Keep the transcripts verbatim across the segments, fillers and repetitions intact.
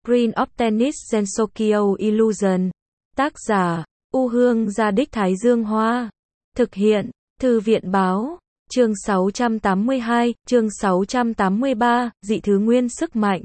Screen of Tennis Gensokyo Illusion. Tác giả, U Hương Gia Đích Thái Dương Hoa. Thực hiện, Thư viện Báo. Chương sáu trăm tám mươi hai, chương sáu trăm tám mươi ba, dị thứ nguyên sức mạnh.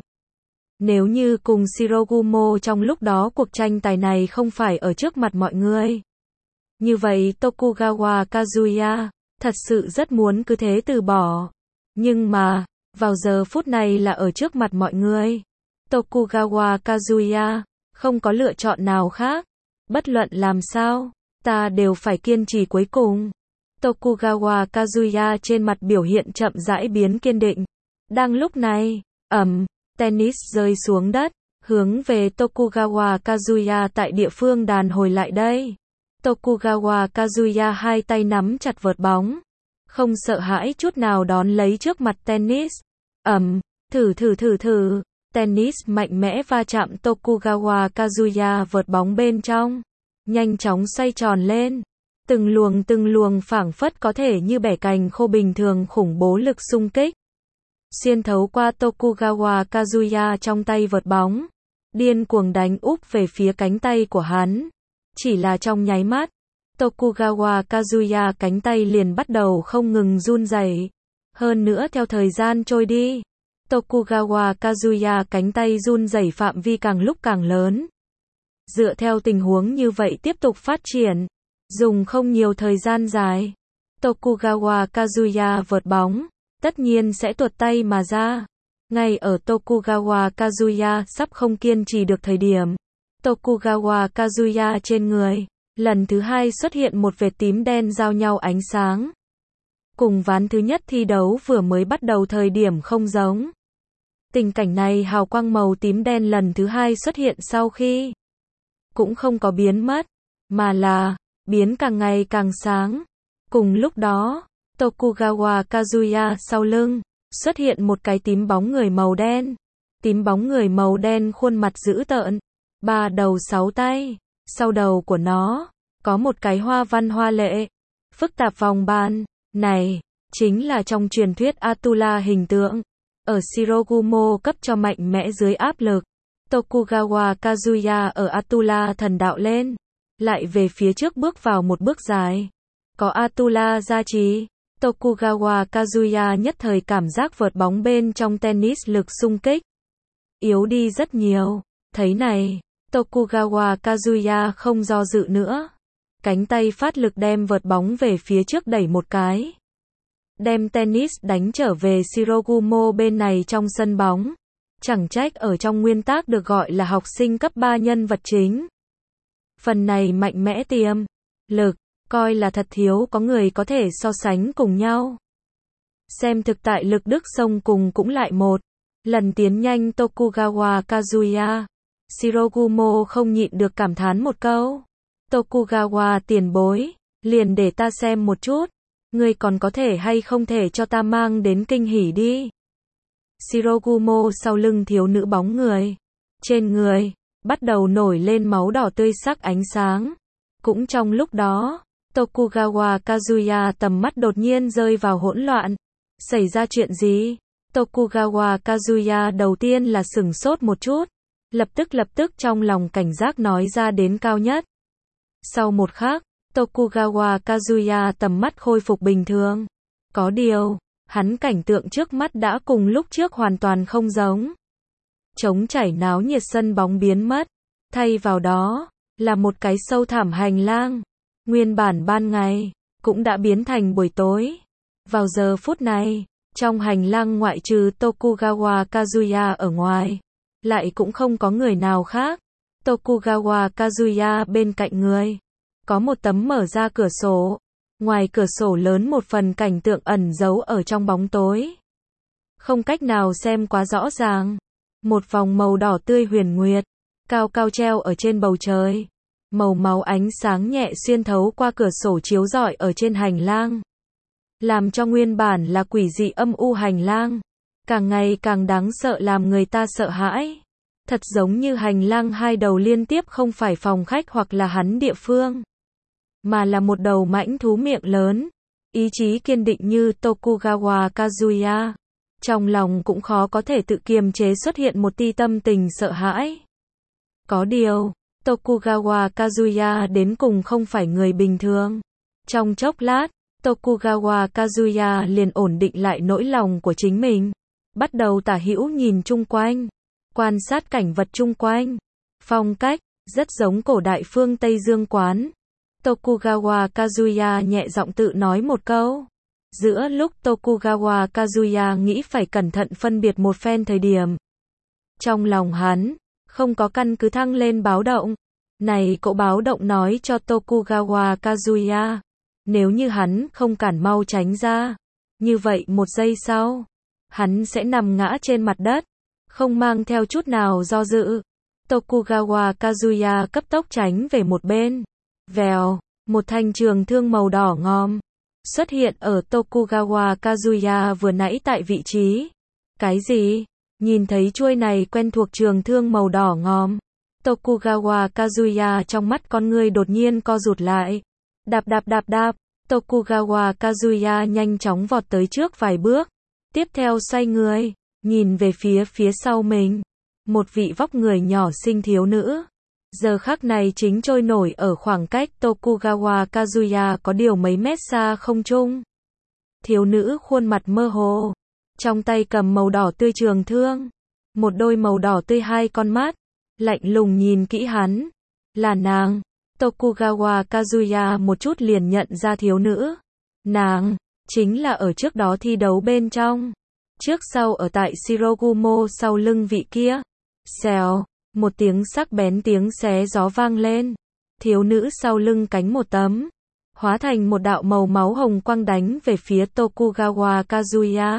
Nếu như cùng Shirogumo trong lúc đó cuộc tranh tài này không phải ở trước mặt mọi người, như vậy Tokugawa Kazuya thật sự rất muốn cứ thế từ bỏ. Nhưng mà, vào giờ phút này là ở trước mặt mọi người. Tokugawa Kazuya không có lựa chọn nào khác. Bất luận làm sao, ta đều phải kiên trì cuối cùng. Tokugawa Kazuya trên mặt biểu hiện chậm rãi biến kiên định. Đang lúc này, ầm, tennis rơi xuống đất, hướng về Tokugawa Kazuya tại địa phương đàn hồi lại đây. Tokugawa Kazuya hai tay nắm chặt vợt bóng, không sợ hãi chút nào đón lấy trước mặt tennis. Ầm, thử thử thử thử, tennis mạnh mẽ va chạm Tokugawa Kazuya vợt bóng bên trong, nhanh chóng xoay tròn lên. Từng luồng từng luồng phảng phất có thể như bẻ cành khô bình thường khủng bố lực xung kích, xuyên thấu qua Tokugawa Kazuya trong tay vợt bóng, điên cuồng đánh úp về phía cánh tay của hắn. Chỉ là trong nháy mắt, Tokugawa Kazuya cánh tay liền bắt đầu không ngừng run rẩy. Hơn nữa theo thời gian trôi đi, Tokugawa Kazuya cánh tay run rẩy phạm vi càng lúc càng lớn. Dựa theo tình huống như vậy tiếp tục phát triển, dùng không nhiều thời gian dài, Tokugawa Kazuya vợt bóng tất nhiên sẽ tuột tay mà ra. Ngay ở Tokugawa Kazuya sắp không kiên trì được thời điểm, Tokugawa Kazuya trên người lần thứ hai xuất hiện một vệt tím đen giao nhau ánh sáng. Cùng ván thứ nhất thi đấu vừa mới bắt đầu thời điểm không giống. Tình cảnh này hào quang màu tím đen lần thứ hai xuất hiện sau khi cũng không có biến mất, mà là biến càng ngày càng sáng. Cùng lúc đó, Tokugawa Kazuya sau lưng xuất hiện một cái tím bóng người màu đen. Tím bóng người màu đen khuôn mặt dữ tợn, ba đầu sáu tay, sau đầu của nó có một cái hoa văn hoa lệ, phức tạp vòng bàn. Này chính là trong truyền thuyết Atula hình tượng. Ở Shirogumo cấp cho mạnh mẽ dưới áp lực, Tokugawa Kazuya ở Atula thần đạo lên, lại về phía trước bước vào một bước dài. Có Atula gia trì, Tokugawa Kazuya nhất thời cảm giác vợt bóng bên trong tennis lực xung kích yếu đi rất nhiều. Thấy này, Tokugawa Kazuya không do dự nữa, cánh tay phát lực đem vợt bóng về phía trước đẩy một cái, đem tennis đánh trở về Shirogumo bên này trong sân bóng. Chẳng trách ở trong nguyên tác được gọi là học sinh cấp ba nhân vật chính. Phần này mạnh mẽ tiềm lực, coi là thật thiếu có người có thể so sánh cùng nhau. Xem thực tại lực Đức sông cùng cũng lại một lần tiến nhanh Tokugawa Kazuya. Shirogumo không nhịn được cảm thán một câu. Tokugawa tiền bối, liền để ta xem một chút, ngươi còn có thể hay không thể cho ta mang đến kinh hỉ đi. Shirogumo sau lưng thiếu nữ bóng người, trên người bắt đầu nổi lên máu đỏ tươi sắc ánh sáng. Cũng trong lúc đó, Tokugawa Kazuya tầm mắt đột nhiên rơi vào hỗn loạn. Xảy ra chuyện gì? Tokugawa Kazuya đầu tiên là sửng sốt một chút, lập tức lập tức trong lòng cảnh giác nói ra đến cao nhất. Sau một khắc, Tokugawa Kazuya tầm mắt khôi phục bình thường. Có điều, hắn cảnh tượng trước mắt đã cùng lúc trước hoàn toàn không giống. Trống chảy náo nhiệt sân bóng biến mất, thay vào đó là một cái sâu thẳm hành lang. Nguyên bản ban ngày cũng đã biến thành buổi tối. Vào giờ phút này, trong hành lang ngoại trừ Tokugawa Kazuya ở ngoài, lại cũng không có người nào khác. Tokugawa Kazuya bên cạnh người có một tấm mở ra cửa sổ. Ngoài cửa sổ lớn một phần cảnh tượng ẩn giấu ở trong bóng tối, không cách nào xem quá rõ ràng. Một vòng màu đỏ tươi huyền nguyệt cao cao treo ở trên bầu trời. Màu máu ánh sáng nhẹ xuyên thấu qua cửa sổ chiếu rọi ở trên hành lang, làm cho nguyên bản là quỷ dị âm u hành lang càng ngày càng đáng sợ, làm người ta sợ hãi. Thật giống như hành lang hai đầu liên tiếp không phải phòng khách hoặc là hắn địa phương, mà là một đầu mãnh thú miệng lớn, ý chí kiên định như Tokugawa Kazuya. Trong lòng cũng khó có thể tự kiềm chế xuất hiện một tia tâm tình sợ hãi. Có điều, Tokugawa Kazuya đến cùng không phải người bình thường. Trong chốc lát, Tokugawa Kazuya liền ổn định lại nỗi lòng của chính mình. Bắt đầu tả hữu nhìn chung quanh, quan sát cảnh vật chung quanh. Phong cách, rất giống cổ đại phương Tây Dương quán. Tokugawa Kazuya nhẹ giọng tự nói một câu. Giữa lúc Tokugawa Kazuya nghĩ phải cẩn thận phân biệt một phen thời điểm, trong lòng hắn, không có căn cứ thăng lên báo động. Này cỗ báo động nói cho Tokugawa Kazuya, nếu như hắn không cản mau tránh ra, như vậy một giây sau, hắn sẽ nằm ngã trên mặt đất, không mang theo chút nào do dự. Tokugawa Kazuya cấp tốc tránh về một bên. Vèo, một thanh trường thương màu đỏ ngòm xuất hiện ở Tokugawa Kazuya vừa nãy tại vị trí. Cái gì? Nhìn thấy chuôi này quen thuộc trường thương màu đỏ ngòm, Tokugawa Kazuya trong mắt con người đột nhiên co rụt lại. Đạp đạp đạp đạp, Tokugawa Kazuya nhanh chóng vọt tới trước vài bước, tiếp theo xoay người, nhìn về phía phía sau mình. Một vị vóc người nhỏ xinh thiếu nữ, giờ khắc này chính trôi nổi ở khoảng cách Tokugawa Kazuya có điều mấy mét xa không trung. Thiếu nữ khuôn mặt mơ hồ, trong tay cầm màu đỏ tươi trường thương, một đôi màu đỏ tươi hai con mắt, lạnh lùng nhìn kỹ hắn. Là nàng. Tokugawa Kazuya một chút liền nhận ra thiếu nữ. Nàng, chính là ở trước đó thi đấu bên trong. Trước sau ở tại Shirogumo sau lưng vị kia. Xèo, một tiếng sắc bén tiếng xé gió vang lên. Thiếu nữ sau lưng cánh một tấm, hóa thành một đạo màu máu hồng quang đánh về phía Tokugawa Kazuya.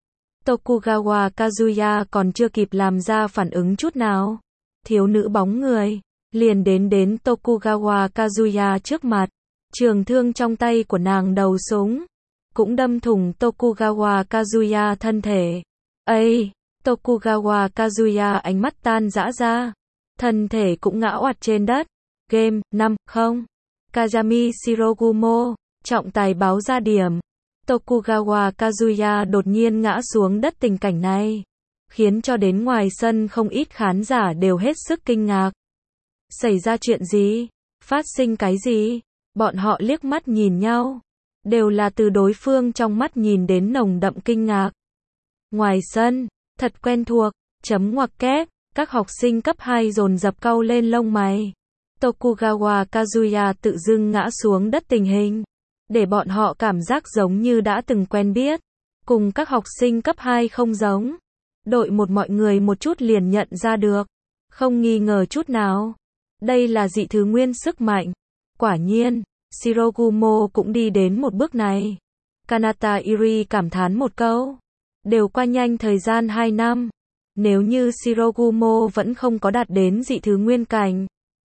Tokugawa Kazuya còn chưa kịp làm ra phản ứng chút nào. Thiếu nữ bóng người liền đến đến Tokugawa Kazuya trước mặt. Trường thương trong tay của nàng đầu súng cũng đâm thủng Tokugawa Kazuya thân thể. Ây, Tokugawa Kazuya ánh mắt tan rã ra, thân thể cũng ngã oạt trên đất. Game năm không. Kazami Shirogumo, trọng tài báo ra điểm. Tokugawa Kazuya đột nhiên ngã xuống đất, tình cảnh này khiến cho đến ngoài sân không ít khán giả đều hết sức kinh ngạc. Xảy ra chuyện gì? Phát sinh cái gì? Bọn họ liếc mắt nhìn nhau, đều là từ đối phương trong mắt nhìn đến nồng đậm kinh ngạc. Ngoài sân, thật quen thuộc, chấm ngoặc kép, các học sinh cấp hai dồn dập cau lên lông mày. Tokugawa Kazuya tự dưng ngã xuống đất, tình hình để bọn họ cảm giác giống như đã từng quen biết, cùng các học sinh cấp hai không giống. Đội một mọi người một chút liền nhận ra được, không nghi ngờ chút nào. Đây là dị thứ nguyên sức mạnh. Quả nhiên, Shirogumo cũng đi đến một bước này. Kanata Iri cảm thán một câu. Đều qua nhanh thời gian hai năm. Nếu như Shirogumo vẫn không có đạt đến dị thứ nguyên cảnh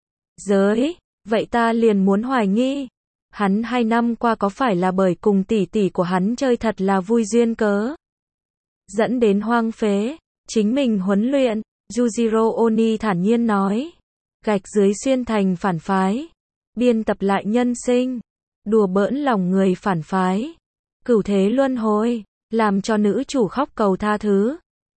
giới, vậy ta liền muốn hoài nghi. Hắn hai năm qua có phải là bởi cùng tỷ tỷ của hắn chơi thật là vui duyên cớ, dẫn đến hoang phế chính mình huấn luyện. Yujiro Oni thản nhiên nói. Gạch dưới xuyên thành phản phái, biên tập lại nhân sinh, đùa bỡn lòng người phản phái, cửu thế luân hồi, làm cho nữ chủ khóc cầu tha thứ.